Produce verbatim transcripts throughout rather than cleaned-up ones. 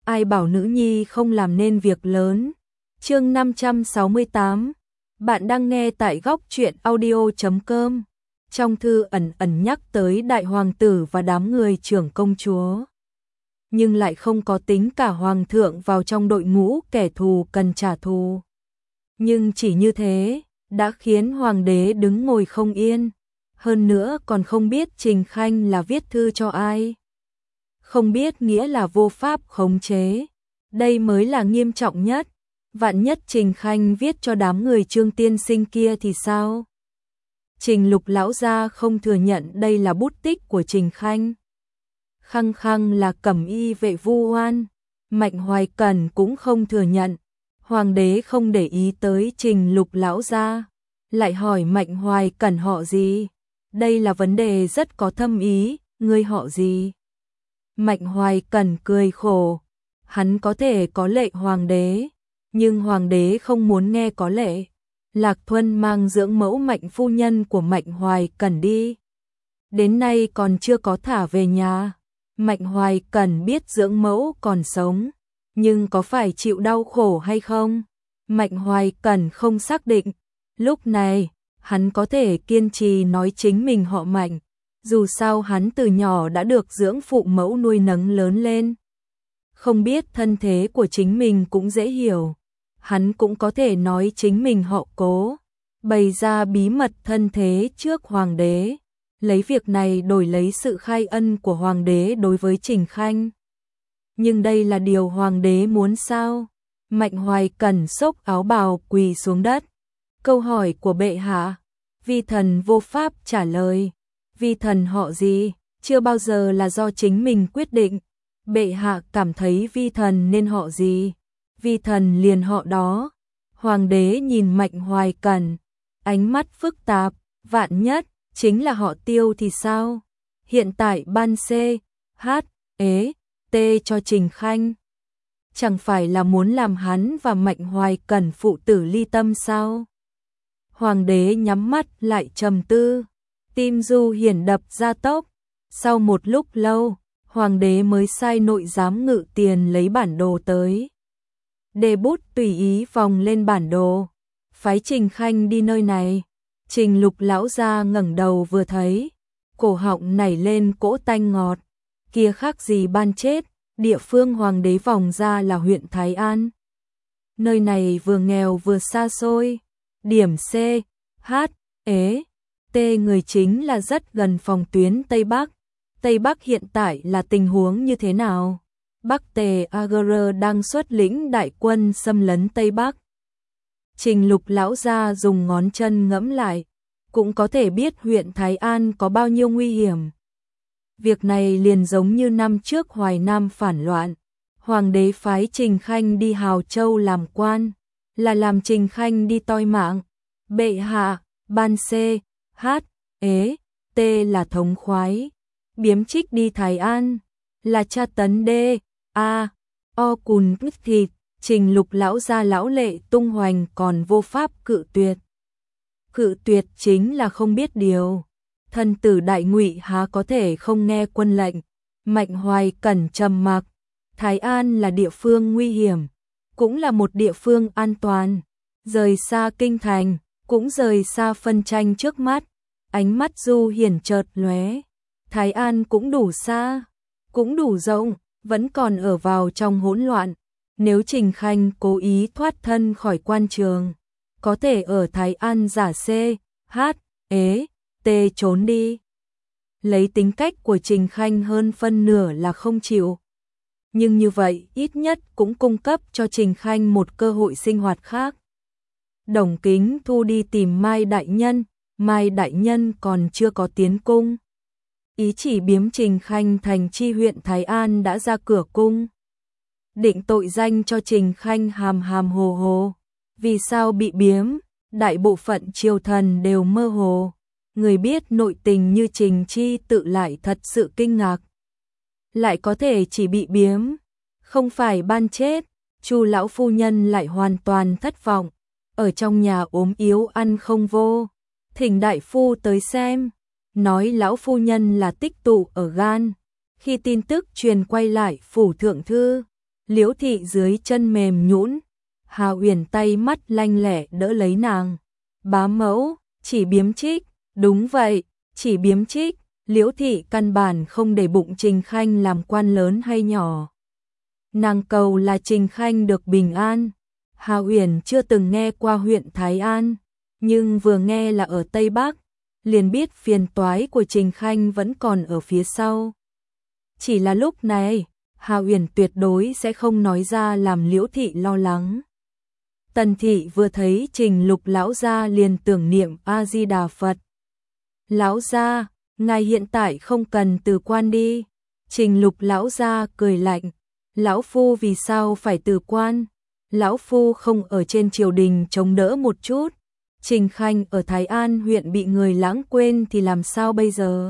ai bảo nữ nhi không làm nên việc lớn. Chương năm trăm sáu mươi tám. Bạn đang nghe tại góc truyện audio chấm com. Trong thư ẩn ẩn nhắc tới đại hoàng tử và đám người trưởng công chúa, nhưng lại không có tính cả hoàng thượng vào trong đội ngũ kẻ thù cần trả thù. Nhưng chỉ như thế đã khiến hoàng đế đứng ngồi không yên, hơn nữa còn không biết Trình Khanh là viết thư cho ai. Không biết nghĩa là vô pháp khống chế. Đây mới là nghiêm trọng nhất. Vạn nhất Trình Khanh viết cho đám người Trương tiên sinh kia thì sao? Trình Lục lão gia không thừa nhận đây là bút tích của Trình Khanh. Khăng khăng là cẩm y vệ vu oan. Mạnh Hoài Cẩn cũng không thừa nhận. Hoàng đế không để ý tới Trình Lục lão gia, lại hỏi Mạnh Hoài Cẩn họ gì? Đây là vấn đề rất có thâm ý, ngươi họ gì? Mạnh Hoài Cẩn cười khổ, hắn có thể có lệ hoàng đế, nhưng hoàng đế không muốn nghe có lệ. Lạc Thuân mang dưỡng mẫu Mạnh phu nhân của Mạnh Hoài Cẩn đi, đến nay còn chưa có thả về nhà. Mạnh Hoài Cẩn biết dưỡng mẫu còn sống, nhưng có phải chịu đau khổ hay không? Mạnh Hoài Cẩn không xác định. Lúc này, hắn có thể kiên trì nói chính mình họ Mạnh, dù sao hắn từ nhỏ đã được dưỡng phụ mẫu nuôi nấng lớn lên. Không biết thân thế của chính mình cũng dễ hiểu. Hắn cũng có thể nói chính mình họ Cố, bày ra bí mật thân thế trước hoàng đế, lấy việc này đổi lấy sự khai ân của hoàng đế đối với Trình Khanh. Nhưng đây là điều hoàng đế muốn sao? Mạnh Hoài Cẩn xốc áo bào quỳ xuống đất. Câu hỏi của bệ hạ, vi thần vô pháp trả lời. Vi thần họ gì, chưa bao giờ là do chính mình quyết định. Bệ hạ cảm thấy vi thần nên họ gì, vi thần liền họ đó. Hoàng đế nhìn Mạnh Hoài Cẩn, ánh mắt phức tạp, vạn nhất chính là họ Tiêu thì sao? Hiện tại ban C, H, ế, T cho Trình Khanh, chẳng phải là muốn làm hắn và Mạnh Hoài Cẩn phụ tử ly tâm sao? Hoàng đế nhắm mắt lại trầm tư, tim Du Hiển đập ra tốc. Sau một lúc lâu, hoàng đế mới sai nội giám Ngự Tiền lấy bản đồ tới. Đề bút tùy ý vòng lên bản đồ, phái Trình Khanh đi nơi này. Trình Lục lão gia ngẩng đầu vừa thấy, cổ họng nảy lên cỗ tanh ngọt. Kia khác gì ban chết, địa phương hoàng đế vòng ra là huyện Thái An. Nơi này vừa nghèo vừa xa xôi. Điểm C, H, ế, T người chính là rất gần phòng tuyến Tây Bắc. Tây Bắc hiện tại là tình huống như thế nào? Bắc Tề a giê rờ đang xuất lĩnh đại quân xâm lấn Tây Bắc. Trình Lục lão gia dùng ngón chân ngẫm lại, cũng có thể biết huyện Thái An có bao nhiêu nguy hiểm. Việc này liền giống như năm trước Hoài Nam phản loạn, hoàng đế phái Trình Khanh đi Hào Châu làm quan, là làm Trình Khanh đi toi mạng. Bệ hạ, ban C, H, ế, T là thống khoái, biếm trích đi Thái An, là tra tấn D, A, O cùn cứt thịt. Trình Lục lão gia lão lệ tung hoành còn vô pháp cự tuyệt. Cự tuyệt chính là không biết điều. Thân tử đại ngụy há có thể không nghe quân lệnh. Mạnh Hoài Cẩn trầm mặc. Thái An là địa phương nguy hiểm, cũng là một địa phương an toàn. Rời xa kinh thành, cũng rời xa phân tranh trước mắt. Ánh mắt Du Hiển chợt lóe. Thái An cũng đủ xa, cũng đủ rộng, vẫn còn ở vào trong hỗn loạn. Nếu Trình Khanh cố ý thoát thân khỏi quan trường, có thể ở Thái An giả C, H, ế, T trốn đi. Lấy tính cách của Trình Khanh hơn phân nửa là không chịu. Nhưng như vậy ít nhất cũng cung cấp cho Trình Khanh một cơ hội sinh hoạt khác. Đồng Kính Thu đi tìm Mai Đại Nhân, Mai Đại Nhân còn chưa có tiến cung. Ý chỉ biếm Trình Khanh thành chi huyện Thái An đã ra cửa cung. Định tội danh cho Trình Khanh hàm hàm hồ hồ. Vì sao bị biếm? Đại bộ phận triều thần đều mơ hồ. Người biết nội tình như Trình Chi tự lại thật sự kinh ngạc. Lại có thể chỉ bị biếm, không phải ban chết. Chu lão phu nhân lại hoàn toàn thất vọng. Ở trong nhà ốm yếu ăn không vô. Thỉnh đại phu tới xem. Nói lão phu nhân là tích tụ ở gan. Khi tin tức truyền quay lại phủ thượng thư, Liễu thị dưới chân mềm nhũn, Hà Uyển tay mắt lanh lẹ đỡ lấy nàng. Bá mẫu, chỉ biếm trích, đúng vậy, chỉ biếm trích. Liễu thị căn bản không để bụng Trình Khanh làm quan lớn hay nhỏ. Nàng cầu là Trình Khanh được bình an. Hà Uyển chưa từng nghe qua huyện Thái An, nhưng vừa nghe là ở Tây Bắc, liền biết phiền toái của Trình Khanh vẫn còn ở phía sau. Chỉ là lúc này, Hà Uyển tuyệt đối sẽ không nói ra làm Liễu thị lo lắng. Tần thị vừa thấy Trình Lục lão gia liền tưởng niệm A Di Đà Phật. Lão gia, ngài hiện tại không cần từ quan đi. Trình Lục lão gia cười lạnh, lão phu vì sao phải từ quan? Lão phu không ở trên triều đình chống đỡ một chút. Trình Khanh ở Thái An huyện bị người lãng quên thì làm sao bây giờ?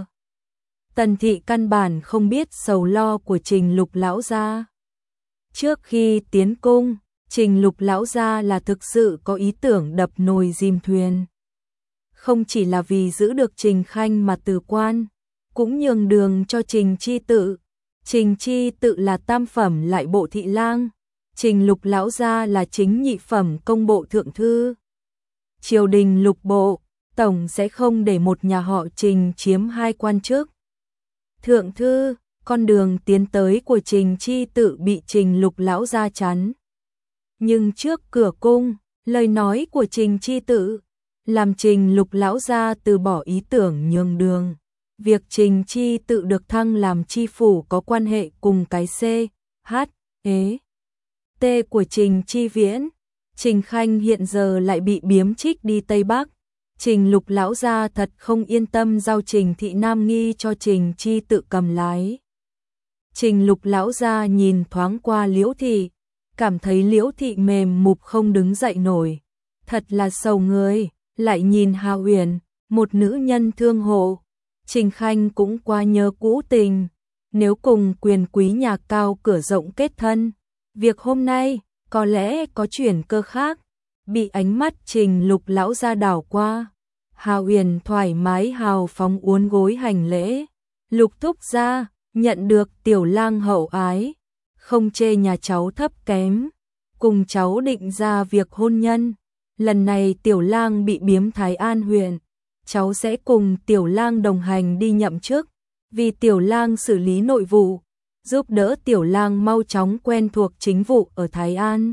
Tần thị căn bản không biết sầu lo của Trình Lục lão gia. Trước khi tiến cung, Trình Lục lão gia là thực sự có ý tưởng đập nồi dìm thuyền. Không chỉ là vì giữ được Trình Khanh mà từ quan, cũng nhường đường cho Trình Chi Tự. Trình Chi Tự là tam phẩm lại bộ thị lang, Trình Lục lão gia là chính nhị phẩm công bộ thượng thư. Triều đình lục bộ, tổng sẽ không để một nhà họ Trình chiếm hai quan chức. Thượng thư, con đường tiến tới của Trình Chi Tự bị Trình Lục lão gia chắn. Nhưng trước cửa cung, lời nói của Trình Chi Tự làm Trình Lục lão gia từ bỏ ý tưởng nhường đường. Việc Trình Chi Tự được thăng làm chi phủ có quan hệ cùng cái C, H, E, T của Trình Chi Viễn. Trình Khanh hiện giờ lại bị biếm trích đi Tây Bắc. Trình Lục lão gia thật không yên tâm giao Trình Thị Nam Nghi cho Trình Chi Tự cầm lái. Trình Lục lão gia nhìn thoáng qua Liễu thị, cảm thấy Liễu thị mềm mục không đứng dậy nổi, thật là sầu người. Lại nhìn Hà Uyển, một nữ nhân thương hộ. Trình Khanh cũng quá nhớ cũ tình, nếu cùng quyền quý nhà cao cửa rộng kết thân, việc hôm nay có lẽ có chuyển cơ khác. Bị ánh mắt Trình Lục lão gia đảo qua, Hà Uyển thoải mái hào phóng uốn gối hành lễ. Lục thúc gia, nhận được tiểu lang hậu ái, không chê nhà cháu thấp kém, cùng cháu định ra việc hôn nhân. Lần này tiểu lang bị biếm Thái An huyện, cháu sẽ cùng tiểu lang đồng hành đi nhậm chức, vì tiểu lang xử lý nội vụ, giúp đỡ tiểu lang mau chóng quen thuộc chính vụ ở Thái An.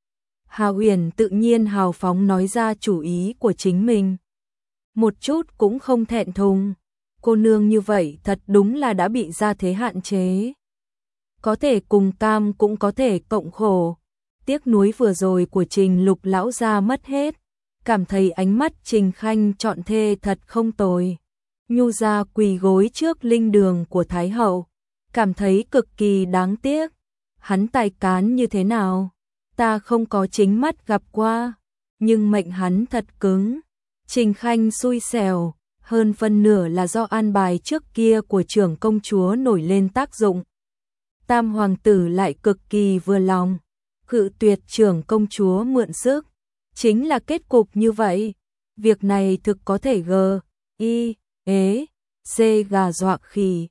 Hà Uyển tự nhiên hào phóng nói ra chủ ý của chính mình. Một chút cũng không thẹn thùng, cô nương như vậy thật đúng là đã bị gia thế hạn chế. Có thể cùng cam cũng có thể cộng khổ. Tiếc nuối vừa rồi của Trình Lục lão gia mất hết, cảm thấy ánh mắt Trình Khanh chọn thê thật không tồi. Nhu gia quỳ gối trước linh đường của Thái hậu, cảm thấy cực kỳ đáng tiếc. Hắn tài cán như thế nào, ta không có chính mắt gặp qua, nhưng mệnh hắn thật cứng. Trình Khanh xui xẻo, hơn phân nửa là do an bài trước kia của trưởng công chúa nổi lên tác dụng. Tam hoàng tử lại cực kỳ vừa lòng, cự tuyệt trưởng công chúa mượn sức, chính là kết cục như vậy. Việc này thực có thể g, i, ế, c gà dọa khỉ.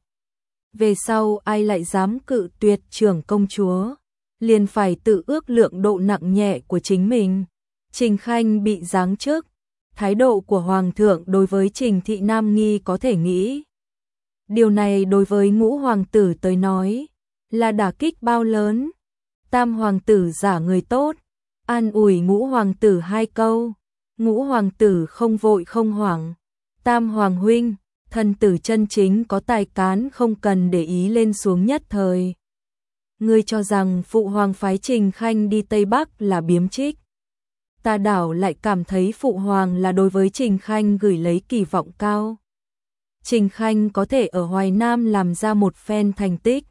Về sau ai lại dám cự tuyệt trưởng công chúa, liền phải tự ước lượng độ nặng nhẹ của chính mình. Trình Khanh bị giáng chức, thái độ của hoàng thượng đối với Trình Thị Nam Nghi có thể nghĩ. Điều này đối với ngũ hoàng tử tới nói là đả kích bao lớn. Tam hoàng tử giả người tốt, an ủi ngũ hoàng tử hai câu. Ngũ hoàng tử không vội không hoảng. Tam hoàng huynh, thần tử chân chính có tài cán không cần để ý lên xuống nhất thời. Ngươi cho rằng phụ hoàng phái Trình Khanh đi Tây Bắc là biếm trích. Ta đảo lại cảm thấy phụ hoàng là đối với Trình Khanh gửi lấy kỳ vọng cao. Trình Khanh có thể ở Hoài Nam làm ra một phen thành tích.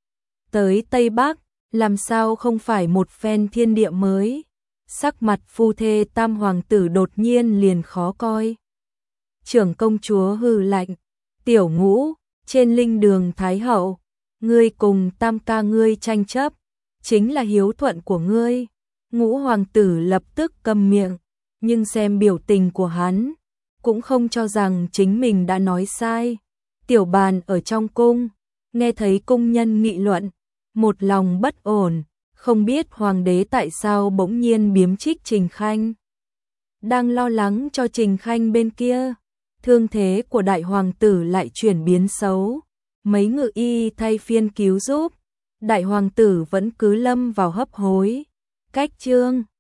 Tới Tây Bắc, làm sao không phải một phen thiên địa mới. Sắc mặt phu thê tam hoàng tử đột nhiên liền khó coi. Trưởng công chúa hừ lạnh, tiểu ngũ, trên linh đường Thái hậu, ngươi cùng tam ca ngươi tranh chấp, chính là hiếu thuận của ngươi. Ngũ hoàng tử lập tức câm miệng, nhưng xem biểu tình của hắn, cũng không cho rằng chính mình đã nói sai. Tiểu bàn ở trong cung, nghe thấy cung nhân nghị luận, một lòng bất ổn, Không biết hoàng đế tại sao bỗng nhiên biếm trích Trình Khanh. Đang lo lắng cho Trình Khanh bên kia, thương thế của đại hoàng tử lại chuyển biến xấu. Mấy ngự y thay phiên cứu giúp, đại hoàng tử vẫn cứ lâm vào hấp hối. Cách chương